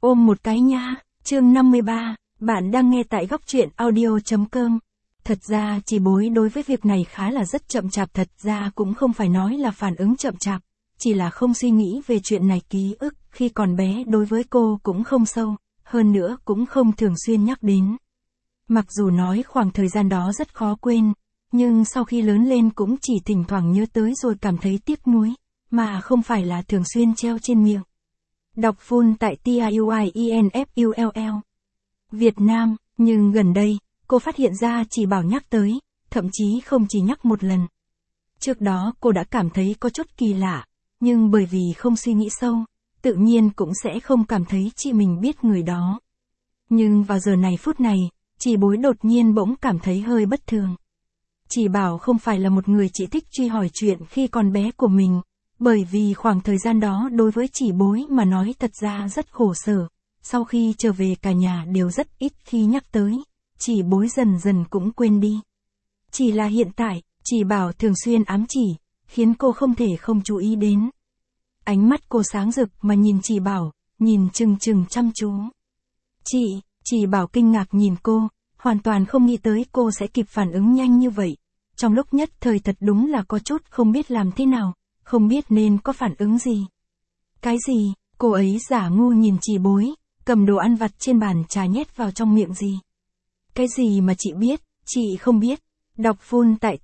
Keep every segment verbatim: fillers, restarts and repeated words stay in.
Ôm một cái nha, chương năm mươi ba, bạn đang nghe tại góc truyện audio chấm com. Thật ra chị Bối đối với việc này khá là rất chậm chạp, thật ra cũng không phải nói là phản ứng chậm chạp, chỉ là không suy nghĩ về chuyện này, ký ức khi còn bé đối với cô cũng không sâu, hơn nữa cũng không thường xuyên nhắc đến. Mặc dù nói khoảng thời gian đó rất khó quên, nhưng sau khi lớn lên cũng chỉ thỉnh thoảng nhớ tới rồi cảm thấy tiếc nuối, mà không phải là thường xuyên treo trên miệng. Đọc full tại TIUIENFULL Việt Nam, nhưng gần đây, cô phát hiện ra chị Bảo nhắc tới, thậm chí không chỉ nhắc một lần. Trước đó cô đã cảm thấy có chút kỳ lạ, nhưng bởi vì không suy nghĩ sâu, tự nhiên cũng sẽ không cảm thấy chị mình biết người đó. Nhưng vào giờ này phút này, chị Bối đột nhiên bỗng cảm thấy hơi bất thường. Chị Bảo không phải là một người chỉ thích truy hỏi chuyện khi còn bé của mình, bởi vì khoảng thời gian đó đối với chị Bối mà nói thật ra rất khổ sở. Sau khi trở về cả nhà đều rất ít khi nhắc tới, chị Bối dần dần cũng quên đi. Chỉ là hiện tại, chị Bảo thường xuyên ám chỉ, khiến cô không thể không chú ý đến. Ánh mắt cô sáng rực mà nhìn chị Bảo, nhìn chừng chừng chăm chú. Chị, chị Bảo kinh ngạc nhìn cô, hoàn toàn không nghĩ tới cô sẽ kịp phản ứng nhanh như vậy. Trong lúc nhất thời thật đúng là có chút không biết làm thế nào, không biết nên có phản ứng gì. Cái gì, cô ấy giả ngu nhìn chị Bối, cầm đồ ăn vặt trên bàn trà nhét vào trong miệng gì. Cái gì mà chị biết, chị không biết. Đọc full tại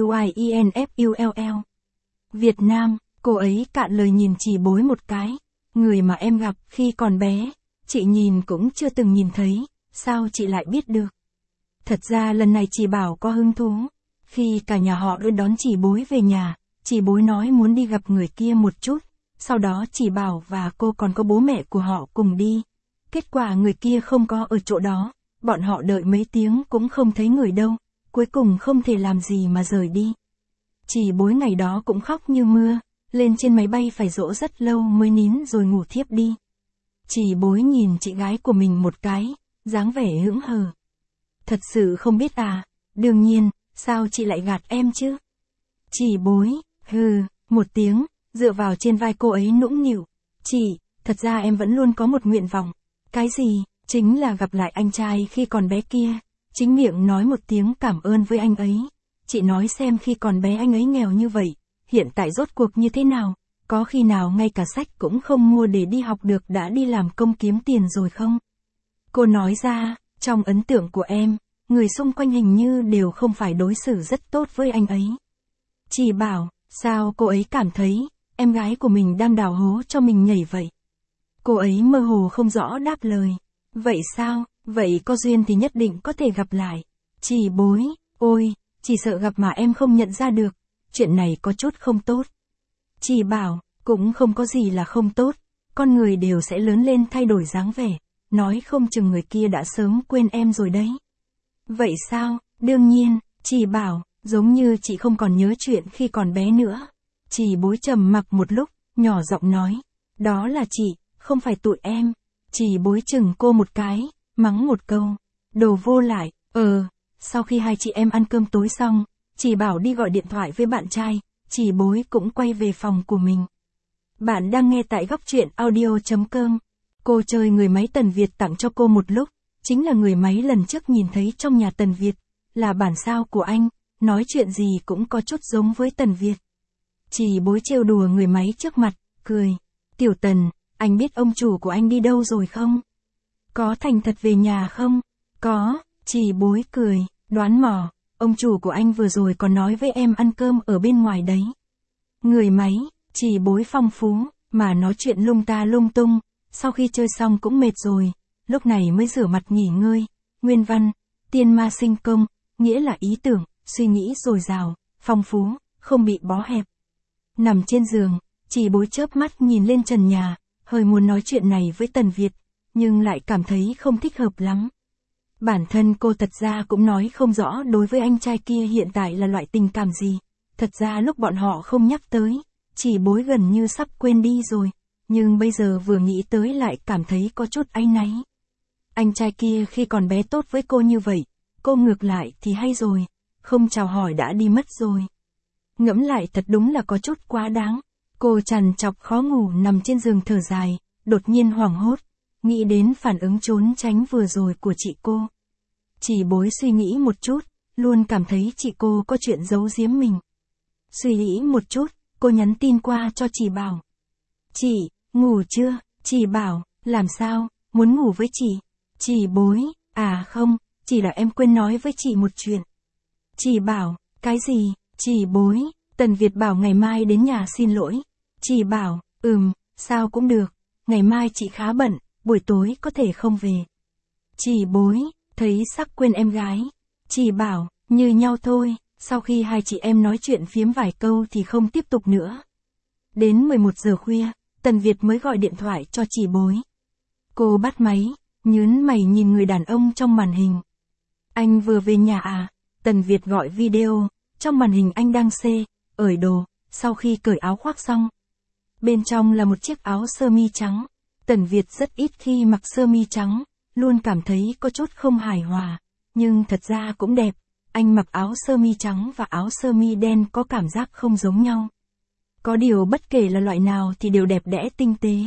TIUIENFULL Việt Nam, cô ấy cạn lời nhìn chị Bối một cái. Người mà em gặp khi còn bé, chị nhìn cũng chưa từng nhìn thấy, sao chị lại biết được. Thật ra lần này chị Bảo có hứng thú. Khi cả nhà họ đưa đón chị Bối về nhà, chị Bối nói muốn đi gặp người kia một chút. Sau đó chị Bảo và cô còn có bố mẹ của họ cùng đi. Kết quả người kia không có ở chỗ đó, bọn họ đợi mấy tiếng cũng không thấy người đâu, cuối cùng không thể làm gì mà rời đi. Chị Bối ngày đó cũng khóc như mưa, lên trên máy bay phải dỗ rất lâu mới nín rồi ngủ thiếp đi. Chị Bối nhìn chị gái của mình một cái, dáng vẻ hững hờ. Thật sự không biết à, đương nhiên, sao chị lại gạt em chứ? Chị Bối, hừ, một tiếng, dựa vào trên vai cô ấy nũng nịu. Chị, thật ra em vẫn luôn có một nguyện vọng. Cái gì? Chính là gặp lại anh trai khi còn bé kia. Chính miệng nói một tiếng cảm ơn với anh ấy. Chị nói xem khi còn bé anh ấy nghèo như vậy, hiện tại rốt cuộc như thế nào? Có khi nào ngay cả sách cũng không mua để đi học được đã đi làm công kiếm tiền rồi không? Cô nói ra, trong ấn tượng của em, người xung quanh hình như đều không phải đối xử rất tốt với anh ấy. Chị Bảo, sao cô ấy cảm thấy, em gái của mình đang đào hố cho mình nhảy vậy? Cô ấy mơ hồ không rõ đáp lời. Vậy sao, vậy có duyên thì nhất định có thể gặp lại. Chị Bối, ôi, chỉ sợ gặp mà em không nhận ra được, chuyện này có chút không tốt. Chị Bảo, cũng không có gì là không tốt, con người đều sẽ lớn lên thay đổi dáng vẻ, nói không chừng người kia đã sớm quên em rồi đấy. Vậy sao, đương nhiên, chị Bảo, giống như chị không còn nhớ chuyện khi còn bé nữa. Chị Bối trầm mặc một lúc, nhỏ giọng nói, đó là chị, không phải tụi em. Chị Bối chừng cô một cái, mắng một câu, đồ vô lại, ờ, sau khi hai chị em ăn cơm tối xong, chị Bảo đi gọi điện thoại với bạn trai, chị Bối cũng quay về phòng của mình. Bạn đang nghe tại góc truyện audio chấm com. Cô chơi người máy Tần Việt tặng cho cô một lúc, chính là người máy lần trước nhìn thấy trong nhà Tần Việt, là bản sao của anh, nói chuyện gì cũng có chút giống với Tần Việt. Chị Bối trêu đùa người máy trước mặt, cười, Tiểu Tần, anh biết ông chủ của anh đi đâu rồi không? Có thành thật về nhà không? Có, chị Bối cười, đoán mò, ông chủ của anh vừa rồi còn nói với em ăn cơm ở bên ngoài đấy. Người máy, chị Bối phong phú, mà nói chuyện lung ta lung tung, sau khi chơi xong cũng mệt rồi, lúc này mới rửa mặt nghỉ ngơi. Nguyên văn, tiên ma sinh công, nghĩa là ý tưởng, suy nghĩ dồi dào, phong phú, không bị bó hẹp. Nằm trên giường, chị Bối chớp mắt nhìn lên trần nhà, hơi muốn nói chuyện này với Tần Việt, nhưng lại cảm thấy không thích hợp lắm. Bản thân cô thật ra cũng nói không rõ đối với anh trai kia hiện tại là loại tình cảm gì. Thật ra lúc bọn họ không nhắc tới, chị Bối gần như sắp quên đi rồi, nhưng bây giờ vừa nghĩ tới lại cảm thấy có chút áy náy. Anh trai kia khi còn bé tốt với cô như vậy, cô ngược lại thì hay rồi, không chào hỏi đã đi mất rồi. Ngẫm lại thật đúng là có chút quá đáng. Cô trằn trọc khó ngủ nằm trên giường thở dài, đột nhiên hoảng hốt, nghĩ đến phản ứng trốn tránh vừa rồi của chị cô. Chỉ Bối suy nghĩ một chút, luôn cảm thấy chị cô có chuyện giấu giếm mình. Suy nghĩ một chút, cô nhắn tin qua cho chị Bảo. Chị, ngủ chưa? Chị Bảo, làm sao, muốn ngủ với chị? Chị Bối, à không, chỉ là em quên nói với chị một chuyện. Chị Bảo, cái gì? Chị Bối, Tần Việt bảo ngày mai đến nhà xin lỗi. Chị Bảo, ừm, sao cũng được, ngày mai chị khá bận, buổi tối có thể không về. Chị Bối, thấy sắc quên em gái. Chị Bảo, như nhau thôi, sau khi hai chị em nói chuyện phiếm vài câu thì không tiếp tục nữa. Đến mười một giờ khuya, Tần Việt mới gọi điện thoại cho chị Bối. Cô bắt máy, nhớn mày nhìn người đàn ông trong màn hình. Anh vừa về nhà à? Tần Việt gọi video, trong màn hình anh đang xê, ởi đồ, sau khi cởi áo khoác xong. Bên trong là một chiếc áo sơ mi trắng. Tần Việt rất ít khi mặc sơ mi trắng, luôn cảm thấy có chút không hài hòa, nhưng thật ra cũng đẹp. Anh mặc áo sơ mi trắng và áo sơ mi đen có cảm giác không giống nhau. Có điều bất kể là loại nào thì đều đẹp đẽ tinh tế.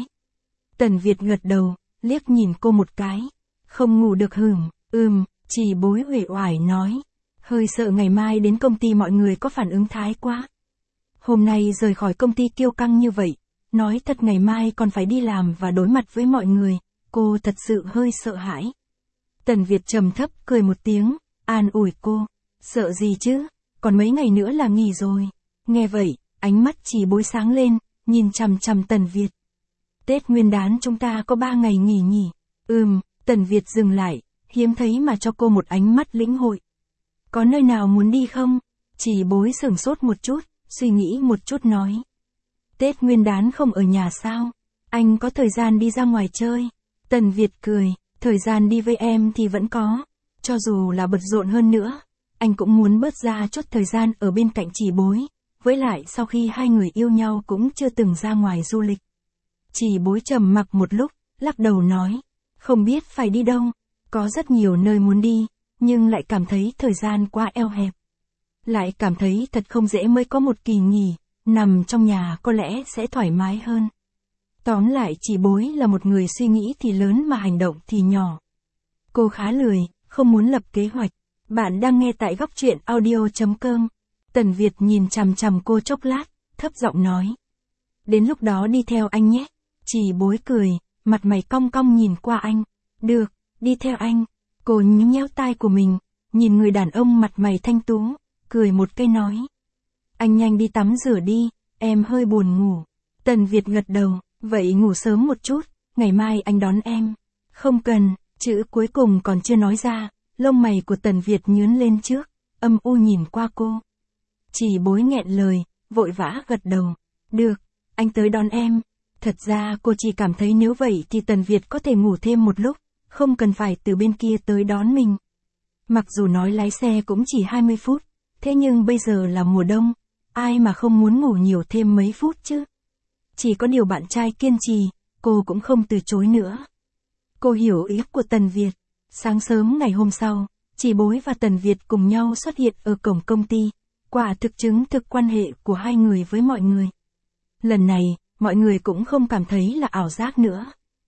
Tần Việt gật đầu, liếc nhìn cô một cái. Không ngủ được hửng, ừm, chị Bối uể oải nói. Hơi sợ ngày mai đến công ty mọi người có phản ứng thái quá. Hôm nay rời khỏi công ty kiêu căng như vậy, nói thật ngày mai còn phải đi làm và đối mặt với mọi người, cô thật sự hơi sợ hãi. Tần Việt trầm thấp cười một tiếng, an ủi cô. Sợ gì chứ, còn mấy ngày nữa là nghỉ rồi. Nghe vậy, ánh mắt chị Bối sáng lên, nhìn chằm chằm Tần Việt. Tết Nguyên đán chúng ta có ba ngày nghỉ nhỉ? Ừm, Tần Việt dừng lại, hiếm thấy mà cho cô một ánh mắt lĩnh hội. Có nơi nào muốn đi không? Chị Bối sửng sốt một chút, suy nghĩ một chút nói. Tết Nguyên đán không ở nhà sao? Anh có thời gian đi ra ngoài chơi. Tần Việt cười, thời gian đi với em thì vẫn có. Cho dù là bận rộn hơn nữa, anh cũng muốn bớt ra chút thời gian ở bên cạnh chị Bối. Với lại sau khi hai người yêu nhau cũng chưa từng ra ngoài du lịch. Chị Bối trầm mặc một lúc, lắc đầu nói. Không biết phải đi đâu. Có rất nhiều nơi muốn đi, nhưng lại cảm thấy thời gian quá eo hẹp. Lại cảm thấy thật không dễ mới có một kỳ nghỉ, nằm trong nhà có lẽ sẽ thoải mái hơn. Tóm lại chị Bối là một người suy nghĩ thì lớn mà hành động thì nhỏ. Cô khá lười, không muốn lập kế hoạch. Bạn đang nghe tại góc truyện audio chấm com. Tần Việt nhìn chằm chằm cô chốc lát, thấp giọng nói. Đến lúc đó đi theo anh nhé. Chị Bối cười, mặt mày cong cong nhìn qua anh. Được, đi theo anh. Cô nhún nhéo tai của mình, nhìn người đàn ông mặt mày thanh tú, cười một cái nói. Anh nhanh đi tắm rửa đi, em hơi buồn ngủ. Tần Việt gật đầu, vậy ngủ sớm một chút, ngày mai anh đón em. Không cần, chữ cuối cùng còn chưa nói ra, lông mày của Tần Việt nhướng lên trước, âm u nhìn qua cô. Chị Bối nghẹn lời, vội vã gật đầu. Được, anh tới đón em. Thật ra cô chỉ cảm thấy nếu vậy thì Tần Việt có thể ngủ thêm một lúc, không cần phải từ bên kia tới đón mình. Mặc dù nói lái xe cũng chỉ hai mươi phút, thế nhưng bây giờ là mùa đông, ai mà không muốn ngủ nhiều thêm mấy phút chứ. Chỉ có điều bạn trai kiên trì, cô cũng không từ chối nữa. Cô hiểu ý của Tần Việt. Sáng sớm ngày hôm sau, chị Bối và Tần Việt cùng nhau xuất hiện ở cổng công ty, quả thực chứng thực quan hệ của hai người với mọi người. Lần này, mọi người cũng không cảm thấy là ảo giác nữa.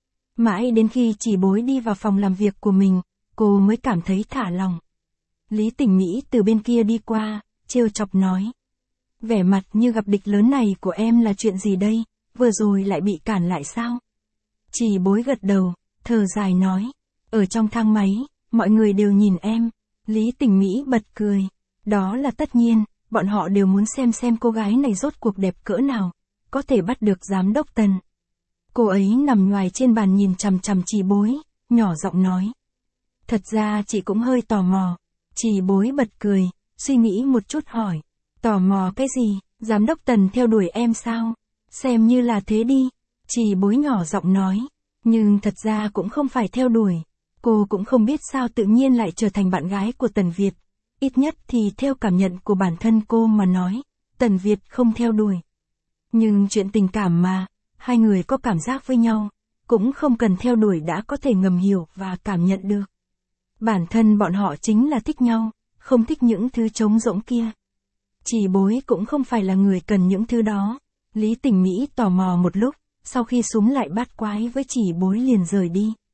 Mãi đến khi chị Bối đi vào phòng làm việc của mình, cô mới cảm thấy thả lòng. Lý Tình Mỹ từ bên kia đi qua, trêu chọc nói. Vẻ mặt như gặp địch lớn này của em là chuyện gì đây, vừa rồi lại bị cản lại sao? Chị Bối gật đầu, thở dài nói. Ở trong thang máy, mọi người đều nhìn em. Lý Tình Mỹ bật cười. Đó là tất nhiên, bọn họ đều muốn xem xem cô gái này rốt cuộc đẹp cỡ nào, có thể bắt được giám đốc Tần. Cô ấy nằm ngoài trên bàn nhìn chằm chằm chị Bối, nhỏ giọng nói. Thật ra chị cũng hơi tò mò. Chị Bối bật cười, suy nghĩ một chút hỏi. Tò mò cái gì, giám đốc Tần theo đuổi em sao? Xem như là thế đi. Chị Bối nhỏ giọng nói. Nhưng thật ra cũng không phải theo đuổi. Cô cũng không biết sao tự nhiên lại trở thành bạn gái của Tần Việt. Ít nhất thì theo cảm nhận của bản thân cô mà nói, Tần Việt không theo đuổi. Nhưng chuyện tình cảm mà, hai người có cảm giác với nhau, cũng không cần theo đuổi đã có thể ngầm hiểu và cảm nhận được. Bản thân bọn họ chính là thích nhau, không thích những thứ trống rỗng kia. Chị Bối cũng không phải là người cần những thứ đó. Lý Tình Mỹ tò mò một lúc, sau khi súng lại bát quái với chị Bối liền rời đi.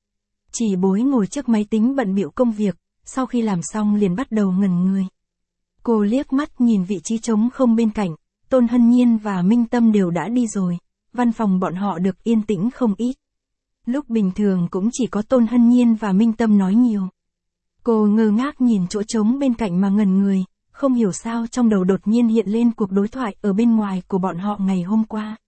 Chỉ Bối ngồi trước máy tính bận bịu công việc, sau khi làm xong liền bắt đầu ngẩn người. Cô liếc mắt nhìn vị trí trống không bên cạnh, Tôn Hân Nhiên và Minh Tâm đều đã đi rồi, văn phòng bọn họ được yên tĩnh không ít. Lúc bình thường cũng chỉ có Tôn Hân Nhiên và Minh Tâm nói nhiều. Cô ngơ ngác nhìn chỗ trống bên cạnh mà ngẩn người, không hiểu sao trong đầu đột nhiên hiện lên cuộc đối thoại ở bên ngoài của bọn họ ngày hôm qua.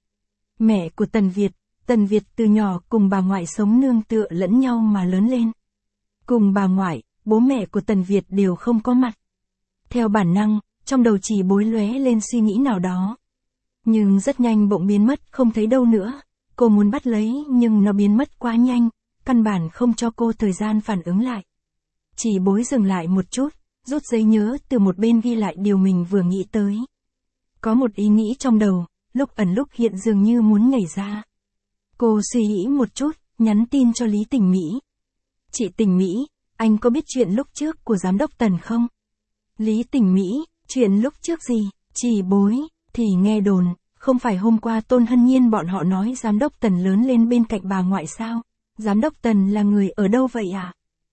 Mẹ của Tần Việt, Tần Việt từ nhỏ cùng bà ngoại sống nương tựa lẫn nhau mà lớn lên. Cùng bà ngoại, bố mẹ của Tần Việt đều không có mặt. Theo bản năng, trong đầu Chỉ Bối lóe lên suy nghĩ nào đó. Nhưng rất nhanh bỗng biến mất không thấy đâu nữa. Cô muốn bắt lấy nhưng nó biến mất quá nhanh, căn bản không cho cô thời gian phản ứng lại. Chỉ Bối dừng lại một chút, rút giấy nhớ từ một bên ghi lại điều mình vừa nghĩ tới. Có một ý nghĩ trong đầu, lúc ẩn lúc hiện dường như muốn nhảy ra. Cô suy nghĩ một chút, nhắn tin cho Lý Tình Mỹ. Chị Tình Mỹ, anh có biết chuyện lúc trước của giám đốc Tần không? Lý Tình Mỹ, chuyện lúc trước gì? Chỉ Bối, thì nghe đồn, không phải hôm qua Tôn Hân Nhiên bọn họ nói giám đốc Tần lớn lên bên cạnh bà ngoại sao? Giám đốc Tần là người ở đâu vậy à?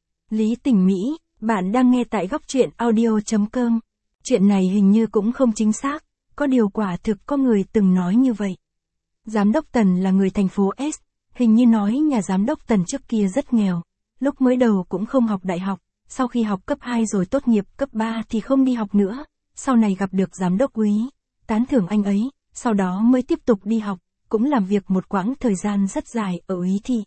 Lý Tình Mỹ, bạn đang nghe tại góc truyện audio chấm com. Chuyện này hình như cũng không chính xác, có điều quả thực có người từng nói như vậy. Giám đốc Tần là người thành phố S, hình như nói nhà giám đốc Tần trước kia rất nghèo, lúc mới đầu cũng không học đại học, sau khi học cấp hai rồi tốt nghiệp cấp ba thì không đi học nữa, sau này gặp được giám đốc Quý, tán thưởng anh ấy, sau đó mới tiếp tục đi học, cũng làm việc một quãng thời gian rất dài ở Úy Thị.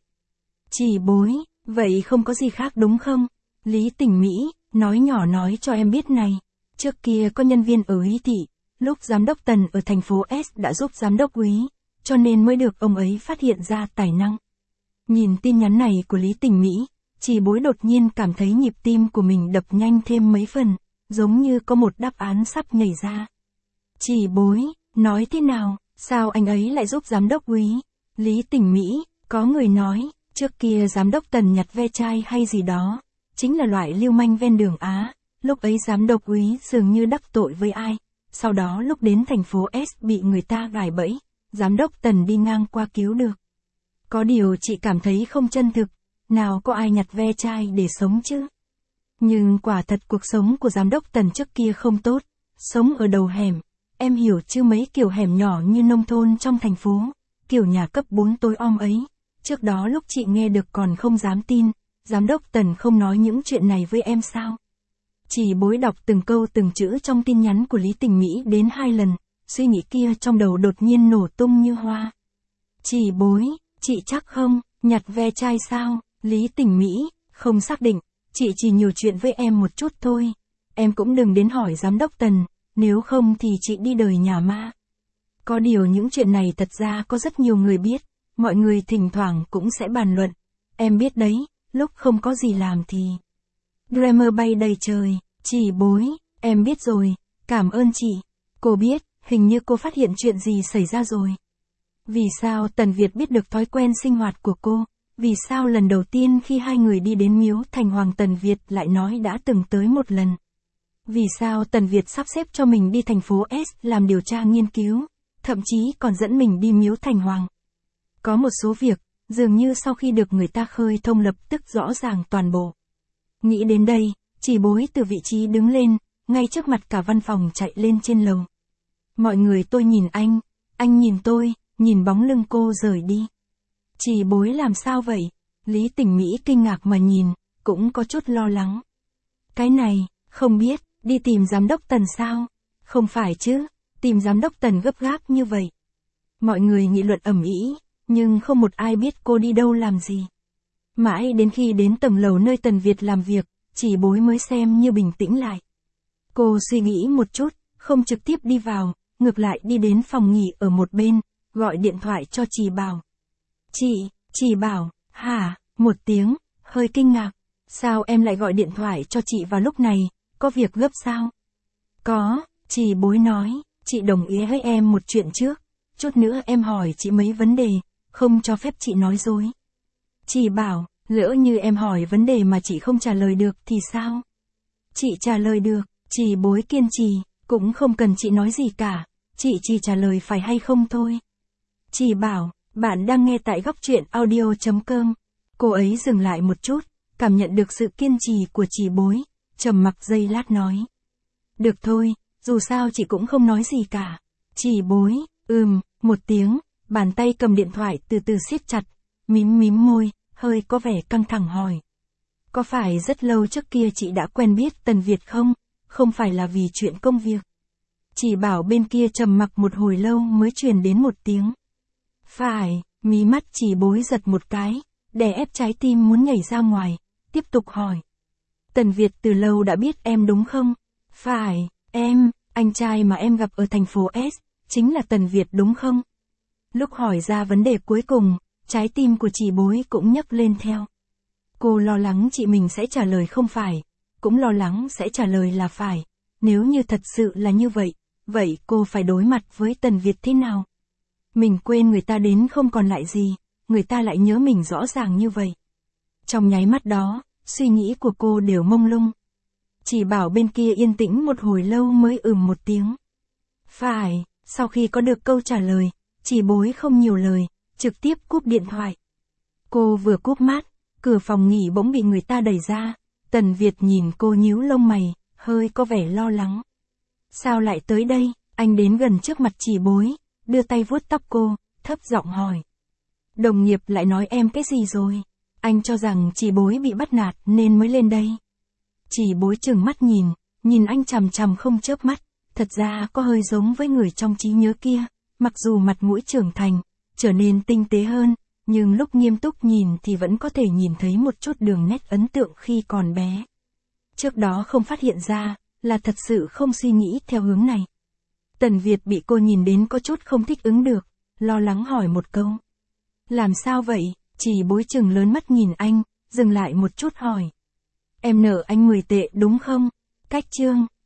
Chỉ Bối, vậy không có gì khác đúng không? Lý Tình Mỹ, nói nhỏ nói cho em biết này, trước kia có nhân viên ở Úy Thị, lúc giám đốc Tần ở thành phố S đã giúp giám đốc Quý, cho nên mới được ông ấy phát hiện ra tài năng. Nhìn tin nhắn này của Lý Tình Mỹ, Chỉ Bối đột nhiên cảm thấy nhịp tim của mình đập nhanh thêm mấy phần, giống như có một đáp án sắp nhảy ra. Chỉ Bối, nói thế nào, sao anh ấy lại giúp giám đốc Quý? Lý Tình Mỹ, có người nói, trước kia giám đốc Tần nhặt ve chai hay gì đó, chính là loại lưu manh ven đường Á, lúc ấy giám đốc Quý dường như đắc tội với ai, sau đó lúc đến thành phố S bị người ta gài bẫy, giám đốc Tần đi ngang qua cứu được. Có điều chị cảm thấy không chân thực, nào có ai nhặt ve chai để sống chứ. Nhưng quả thật cuộc sống của giám đốc Tần trước kia không tốt, sống ở đầu hẻm, em hiểu chứ, mấy kiểu hẻm nhỏ như nông thôn trong thành phố, kiểu nhà cấp bốn tối om ấy. Trước đó lúc chị nghe được còn không dám tin, giám đốc Tần không nói những chuyện này với em sao? Chỉ Bối đọc từng câu từng chữ trong tin nhắn của Lý Tình Mỹ đến hai lần, suy nghĩ kia trong đầu đột nhiên nổ tung như hoa. Chỉ Bối, chị chắc không, nhặt ve chai sao? Lý Tình Mỹ, không xác định, chị chỉ nhiều chuyện với em một chút thôi. Em cũng đừng đến hỏi giám đốc Tần, nếu không thì chị đi đời nhà ma. Có điều những chuyện này thật ra có rất nhiều người biết, mọi người thỉnh thoảng cũng sẽ bàn luận. Em biết đấy, lúc không có gì làm thì Dreamer bay đầy trời. Chỉ Bối, em biết rồi, cảm ơn chị. Cô biết, hình như cô phát hiện chuyện gì xảy ra rồi. Vì sao Tần Việt biết được thói quen sinh hoạt của cô? Vì sao lần đầu tiên khi hai người đi đến miếu Thành Hoàng Tần Việt lại nói đã từng tới một lần? Vì sao Tần Việt sắp xếp cho mình đi thành phố S làm điều tra nghiên cứu, thậm chí còn dẫn mình đi miếu Thành Hoàng? Có một số việc, dường như sau khi được người ta khơi thông lập tức rõ ràng toàn bộ. Nghĩ đến đây, Chỉ Bối từ vị trí đứng lên, ngay trước mặt cả văn phòng chạy lên trên lầu. Mọi người tôi nhìn anh, anh nhìn tôi, nhìn bóng lưng cô rời đi. Chỉ Bối làm sao vậy? Lý Tình Mỹ kinh ngạc mà nhìn, cũng có chút lo lắng. Cái này, không biết, đi tìm giám đốc Tần sao? Không phải chứ, tìm giám đốc Tần gấp gáp như vậy. Mọi người nghị luận ầm ĩ, nhưng không một ai biết cô đi đâu làm gì. Mãi đến khi đến tầng lầu nơi Tần Việt làm việc, Chỉ Bối mới xem như bình tĩnh lại. Cô suy nghĩ một chút, không trực tiếp đi vào, ngược lại đi đến phòng nghỉ ở một bên, gọi điện thoại cho Chỉ Bảo. Chị, Chỉ Bảo, hả, một tiếng, hơi kinh ngạc. Sao em lại gọi điện thoại cho chị vào lúc này, có việc gấp sao? Có, Chỉ Bối nói, chị đồng ý với em một chuyện trước, chút nữa em hỏi chị mấy vấn đề, không cho phép chị nói dối. Chỉ Bảo, lỡ như em hỏi vấn đề mà chị không trả lời được thì sao? Chị trả lời được. Chỉ Bối kiên trì, cũng không cần chị nói gì cả, chị chỉ trả lời phải hay không thôi. Chỉ Bảo, bạn đang nghe tại góc truyện audio chấm com. Cô ấy dừng lại một chút, cảm nhận được sự kiên trì của chị Bối, trầm mặc giây lát nói. Được thôi, dù sao chị cũng không nói gì cả. Chị Bối, ừm, một tiếng, bàn tay cầm điện thoại từ từ siết chặt, mím mím môi, hơi có vẻ căng thẳng hỏi. Có phải rất lâu trước kia chị đã quen biết Tần Việt không? Không phải là vì chuyện công việc. Chị Bảo bên kia trầm mặc một hồi lâu mới truyền đến một tiếng. Phải, mí mắt chị Bối giật một cái, đè ép trái tim muốn nhảy ra ngoài, tiếp tục hỏi. Tần Việt từ lâu đã biết em đúng không? Phải, em, anh trai mà em gặp ở thành phố S, chính là Tần Việt đúng không? Lúc hỏi ra vấn đề cuối cùng, trái tim của chị Bối cũng nhấc lên theo. Cô lo lắng chị mình sẽ trả lời không phải, cũng lo lắng sẽ trả lời là phải. Nếu như thật sự là như vậy, vậy cô phải đối mặt với Tần Việt thế nào? Mình quên người ta đến không còn lại gì, người ta lại nhớ mình rõ ràng như vậy. Trong nháy mắt đó, suy nghĩ của cô đều mông lung. Chị Bảo bên kia yên tĩnh một hồi lâu mới ừm một tiếng. Phải, sau khi có được câu trả lời, chị Bối không nhiều lời, trực tiếp cúp điện thoại. Cô vừa cúp mát, cửa phòng nghỉ bỗng bị người ta đẩy ra, Tần Việt nhìn cô nhíu lông mày, hơi có vẻ lo lắng. Sao lại tới đây? Anh đến gần trước mặt chị Bối, đưa tay vuốt tóc cô, thấp giọng hỏi. Đồng nghiệp lại nói em cái gì rồi? Anh cho rằng chị Bối bị bắt nạt nên mới lên đây. Chị Bối trừng mắt nhìn, nhìn anh chằm chằm không chớp mắt, thật ra có hơi giống với người trong trí nhớ kia, mặc dù mặt mũi trưởng thành, trở nên tinh tế hơn, nhưng lúc nghiêm túc nhìn thì vẫn có thể nhìn thấy một chút đường nét ấn tượng khi còn bé. Trước đó không phát hiện ra, là thật sự không suy nghĩ theo hướng này. Tần Việt bị cô nhìn đến có chút không thích ứng được, lo lắng hỏi một câu. Làm sao vậy? Chị Bối chừng lớn mắt nhìn anh, dừng lại một chút hỏi. Em nợ anh mười tệ đúng không? Cách chương.